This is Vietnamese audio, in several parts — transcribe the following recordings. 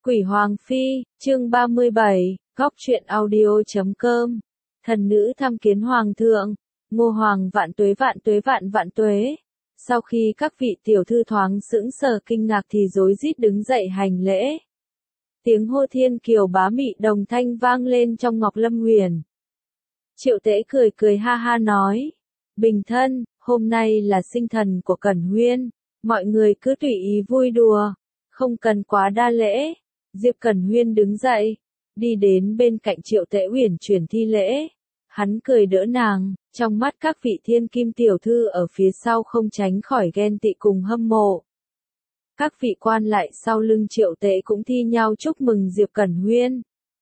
Quỷ Hoàng Phi, chương 37, góc truyện audio.com. Thần nữ tham kiến Hoàng thượng, Ngô Hoàng vạn tuế vạn tuế vạn vạn tuế. Sau khi các vị tiểu thư thoáng sững sờ kinh ngạc thì rối rít đứng dậy hành lễ. Tiếng hô thiên kiều bá mị đồng thanh vang lên trong Ngọc Lâm Huyền. Triệu Tễ cười cười ha ha nói, bình thân, hôm nay là sinh thần của Cẩn Huyên, mọi người cứ tùy ý vui đùa, không cần quá đa lễ. Diệp Cẩn Huyên đứng dậy, đi đến bên cạnh Triệu Tễ uyển chuyển thi lễ. Hắn cười đỡ nàng, trong mắt các vị thiên kim tiểu thư ở phía sau không tránh khỏi ghen tị cùng hâm mộ. Các vị quan lại sau lưng Triệu Tễ cũng thi nhau chúc mừng Diệp Cẩn Huyên.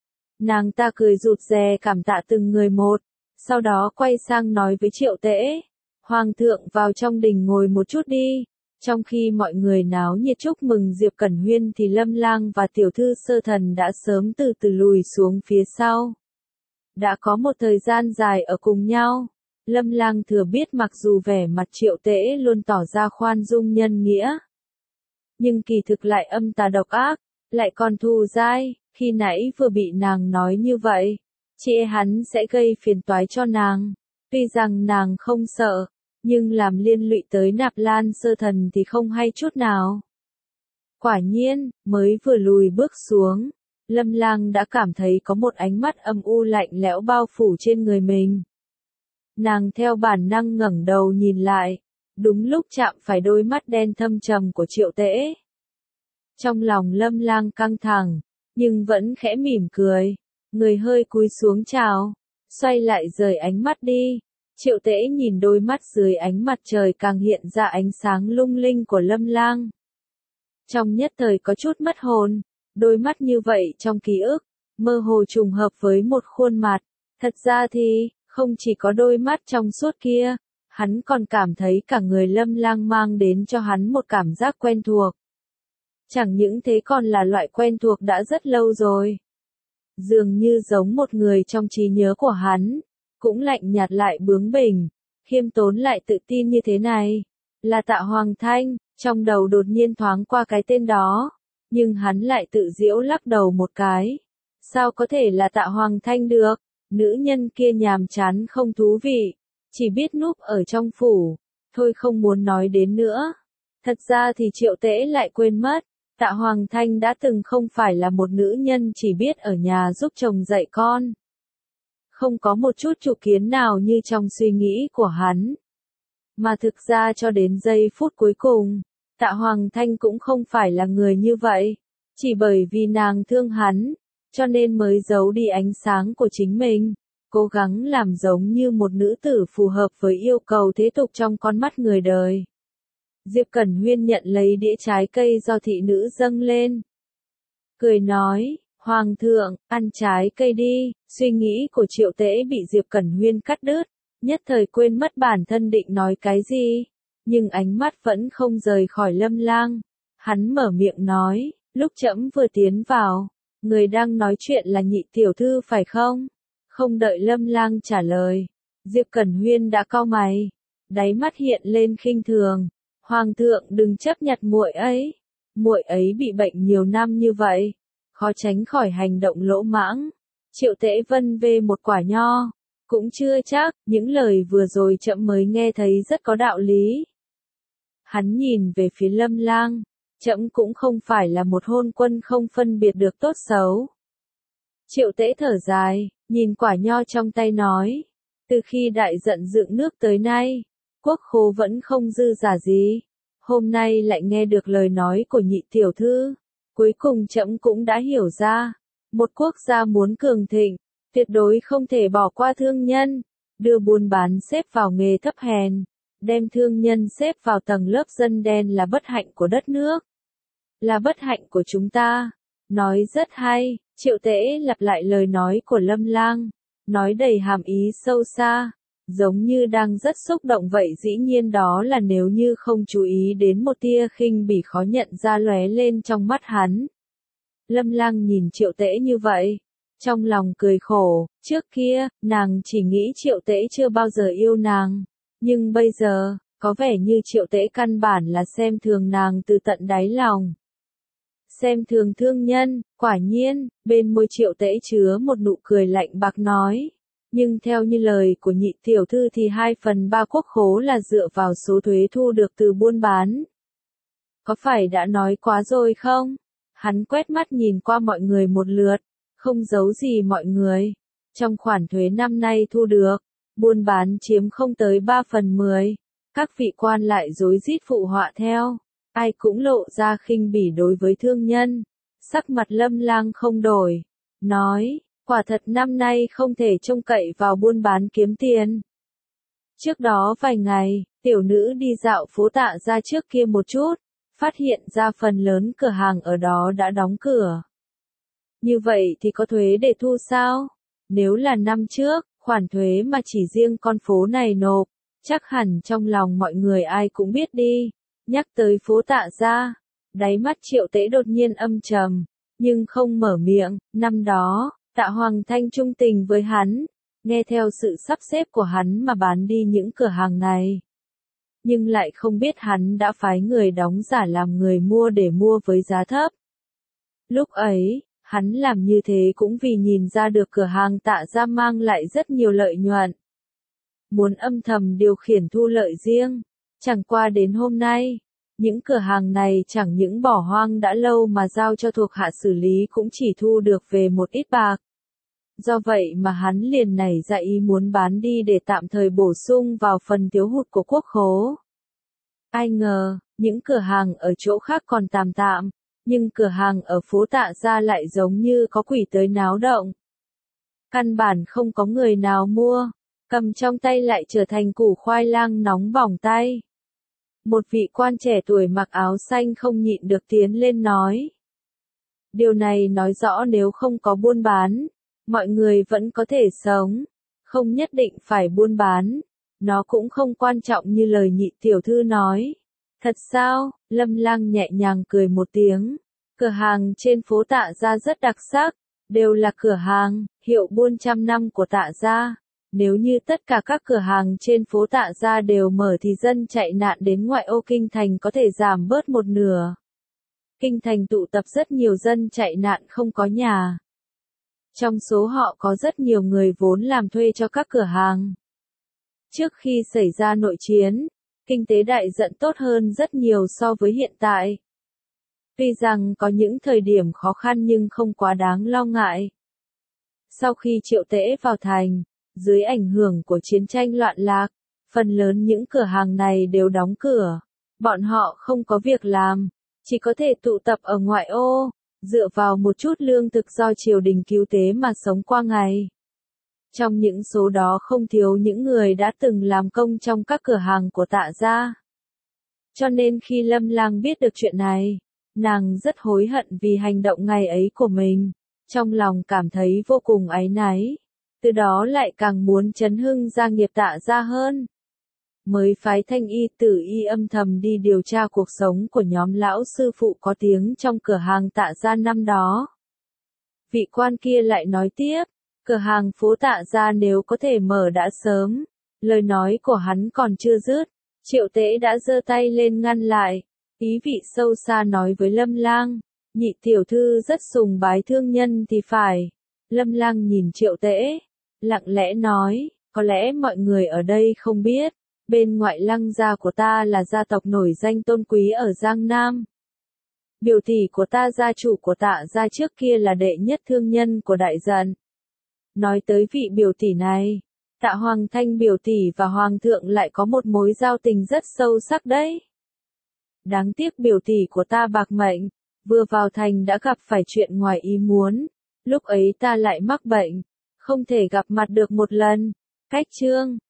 Nàng ta cười rụt rè cảm tạ từng người một, sau đó quay sang nói với Triệu Tễ, Hoàng thượng vào trong đình ngồi một chút đi. Trong khi mọi người náo nhiệt chúc mừng Diệp Cẩn Huyên thì Lâm Lang và tiểu thư Sơ Thần đã sớm từ từ lùi xuống phía sau. Đã có một thời gian dài ở cùng nhau, Lâm Lang thừa biết mặc dù vẻ mặt Triệu Tễ luôn tỏ ra khoan dung nhân nghĩa, nhưng kỳ thực lại âm tà độc ác, lại còn thù dai, khi nãy vừa bị nàng nói như vậy, chị hắn sẽ gây phiền toái cho nàng. Tuy rằng nàng không sợ, nhưng làm liên lụy tới Nạp Lan Sơ Thần thì không hay chút nào. Quả nhiên, mới vừa lùi bước xuống, Lâm Lang đã cảm thấy có một ánh mắt âm u lạnh lẽo bao phủ trên người mình. Nàng theo bản năng ngẩng đầu nhìn lại, đúng lúc chạm phải đôi mắt đen thâm trầm của Triệu Tễ. Trong lòng Lâm Lang căng thẳng, nhưng vẫn khẽ mỉm cười, người hơi cúi xuống chào, xoay lại rời ánh mắt đi. Triệu Tễ nhìn đôi mắt dưới ánh mặt trời càng hiện ra ánh sáng lung linh của Lâm Lang. Trong nhất thời có chút mất hồn, đôi mắt như vậy trong ký ức, mơ hồ trùng hợp với một khuôn mặt. Thật ra thì, không chỉ có đôi mắt trong suốt kia, hắn còn cảm thấy cả người Lâm Lang mang đến cho hắn một cảm giác quen thuộc. Chẳng những thế còn là loại quen thuộc đã rất lâu rồi. Dường như giống một người trong trí nhớ của hắn. Cũng lạnh nhạt lại bướng bỉnh, khiêm tốn lại tự tin như thế này, là Tạ Hoàng Thanh. Trong đầu đột nhiên thoáng qua cái tên đó, nhưng hắn lại tự giễu lắc đầu một cái. Sao có thể là Tạ Hoàng Thanh được, nữ nhân kia nhàm chán không thú vị, chỉ biết núp ở trong phủ, thôi không muốn nói đến nữa. Thật ra thì Triệu Tễ lại quên mất, Tạ Hoàng Thanh đã từng không phải là một nữ nhân chỉ biết ở nhà giúp chồng dạy con. Không có một chút chủ kiến nào như trong suy nghĩ của hắn. Mà thực ra cho đến giây phút cuối cùng, Tạ Hoàng Thanh cũng không phải là người như vậy. Chỉ bởi vì nàng thương hắn, cho nên mới giấu đi ánh sáng của chính mình, cố gắng làm giống như một nữ tử phù hợp với yêu cầu thế tục trong con mắt người đời. Diệp Cẩn Huyên nhận lấy đĩa trái cây do thị nữ dâng lên. Cười nói, Hoàng thượng, ăn trái cây đi. Suy nghĩ của Triệu Tễ bị Diệp Cẩn Huyên cắt đứt, nhất thời quên mất bản thân định nói cái gì, nhưng ánh mắt vẫn không rời khỏi Lâm Lang. Hắn mở miệng nói, lúc trẫm vừa tiến vào, người đang nói chuyện là nhị tiểu thư phải không? Không đợi Lâm Lang trả lời, Diệp Cẩn Huyên đã cau mày, đáy mắt hiện lên khinh thường. Hoàng thượng đừng chấp nhặt muội ấy bị bệnh nhiều năm như vậy, khó tránh khỏi hành động lỗ mãng. Triệu Tễ vân về một quả nho, cũng chưa chắc, những lời vừa rồi trẫm mới nghe thấy rất có đạo lý. Hắn nhìn về phía Lâm Lang, trẫm cũng không phải là một hôn quân không phân biệt được tốt xấu. Triệu Tễ thở dài, nhìn quả nho trong tay nói, từ khi đại giận dựng nước tới nay, quốc khố vẫn không dư giả gì, hôm nay lại nghe được lời nói của nhị tiểu thư, cuối cùng trẫm cũng đã hiểu ra. Một quốc gia muốn cường thịnh, tuyệt đối không thể bỏ qua thương nhân, đưa buôn bán xếp vào nghề thấp hèn, đem thương nhân xếp vào tầng lớp dân đen là bất hạnh của đất nước. Là bất hạnh của chúng ta. Nói rất hay, Triệu Tễ lặp lại lời nói của Lâm Lang, nói đầy hàm ý sâu xa, giống như đang rất xúc động vậy. Dĩ nhiên đó là nếu như không chú ý đến một tia khinh bỉ khó nhận ra lóe lên trong mắt hắn. Lâm Lang nhìn Triệu Tễ như vậy, trong lòng cười khổ, trước kia, nàng chỉ nghĩ Triệu Tễ chưa bao giờ yêu nàng, nhưng bây giờ, có vẻ như Triệu Tễ căn bản là xem thường nàng từ tận đáy lòng. xem thường thương nhân, quả nhiên, bên môi Triệu Tễ chứa một nụ cười lạnh bạc nói. Nhưng theo như lời của nhị tiểu thư thì 2/3 quốc khố là dựa vào số thuế thu được từ buôn bán. Có phải đã nói quá rồi không? Hắn quét mắt nhìn qua mọi người một lượt, không giấu gì mọi người. Trong khoản thuế năm nay thu được, buôn bán chiếm không tới 3/10. Các vị quan lại rối rít phụ họa theo. Ai cũng lộ ra khinh bỉ đối với thương nhân. Sắc mặt Lâm Lang không đổi. Nói, quả thật năm nay không thể trông cậy vào buôn bán kiếm tiền. Trước đó vài ngày, tiểu nữ đi dạo phố Tạ Gia trước kia một chút, phát hiện ra phần lớn cửa hàng ở đó đã đóng cửa. Như vậy thì có thuế để thu sao? Nếu là năm trước, khoản thuế mà chỉ riêng con phố này nộp, chắc hẳn trong lòng mọi người ai cũng biết đi. Nhắc tới phố Tạ Gia, đáy mắt Triệu Tễ đột nhiên âm trầm, nhưng không mở miệng. Năm đó, Tạ Hoàng Thanh trung tình với hắn, nghe theo sự sắp xếp của hắn mà bán đi những cửa hàng này. Nhưng lại không biết hắn đã phái người đóng giả làm người mua để mua với giá thấp. Lúc ấy, hắn làm như thế cũng vì nhìn ra được cửa hàng Tạ Gia mang lại rất nhiều lợi nhuận. Muốn âm thầm điều khiển thu lợi riêng. Chẳng qua đến hôm nay, những cửa hàng này chẳng những bỏ hoang đã lâu mà giao cho thuộc hạ xử lý cũng chỉ thu được về một ít bạc. Do vậy mà hắn liền nảy ra ý muốn bán đi để tạm thời bổ sung vào phần thiếu hụt của quốc khố. Ai ngờ, những cửa hàng ở chỗ khác còn tạm tạm, nhưng cửa hàng ở phố Tạ Gia lại giống như có quỷ tới náo động. Căn bản không có người nào mua, cầm trong tay lại trở thành củ khoai lang nóng bỏng tay. Một vị quan trẻ tuổi mặc áo xanh không nhịn được tiến lên nói. Điều này nói rõ nếu không có buôn bán, mọi người vẫn có thể sống, không nhất định phải buôn bán, nó cũng không quan trọng như lời nhị tiểu thư nói. Thật sao? Lâm Lang nhẹ nhàng cười một tiếng. Cửa hàng trên phố Tạ Gia rất đặc sắc, đều là cửa hàng, hiệu buôn trăm năm của Tạ Gia. Nếu như tất cả các cửa hàng trên phố Tạ Gia đều mở thì dân chạy nạn đến ngoại ô kinh thành có thể giảm bớt một nửa. Kinh thành tụ tập rất nhiều dân chạy nạn không có nhà. Trong số họ có rất nhiều người vốn làm thuê cho các cửa hàng. Trước khi xảy ra nội chiến, kinh tế đại dận tốt hơn rất nhiều so với hiện tại. Tuy rằng có những thời điểm khó khăn nhưng không quá đáng lo ngại. Sau khi Triệu Tễ vào thành, dưới ảnh hưởng của chiến tranh loạn lạc, phần lớn những cửa hàng này đều đóng cửa. Bọn họ không có việc làm, chỉ có thể tụ tập ở ngoại ô, dựa vào một chút lương thực do triều đình cứu tế mà sống qua ngày. Trong những số đó không thiếu những người đã từng làm công trong các cửa hàng của Tạ Gia. Cho nên khi Lâm Lang biết được chuyện này, nàng rất hối hận vì hành động ngày ấy của mình, trong lòng cảm thấy vô cùng áy náy, từ đó lại càng muốn chấn hưng gia nghiệp Tạ Gia hơn. Mới phái Thanh Y Tử Y âm thầm đi điều tra cuộc sống của nhóm lão sư phụ có tiếng trong cửa hàng Tạ Gia năm đó. Vị quan kia lại nói tiếp, cửa hàng phố Tạ Gia nếu có thể mở đã sớm. Lời nói của hắn còn chưa dứt, Triệu Tễ đã giơ tay lên ngăn lại, ý vị sâu xa nói với Lâm Lang, nhị tiểu thư rất sùng bái thương nhân thì phải. Lâm Lang nhìn Triệu Tễ, lặng lẽ nói, có lẽ mọi người ở đây không biết, bên ngoại Lăng gia của ta là gia tộc nổi danh tôn quý ở Giang Nam. Biểu tỷ của ta gia chủ của Tạ Gia trước kia là đệ nhất thương nhân của đại dận. Nói tới vị biểu tỷ này, Tạ Hoàng Thanh biểu tỷ và Hoàng thượng lại có một mối giao tình rất sâu sắc đấy. Đáng tiếc biểu tỷ của ta bạc mệnh, vừa vào thành đã gặp phải chuyện ngoài ý muốn, lúc ấy ta lại mắc bệnh, không thể gặp mặt được một lần. Cách chương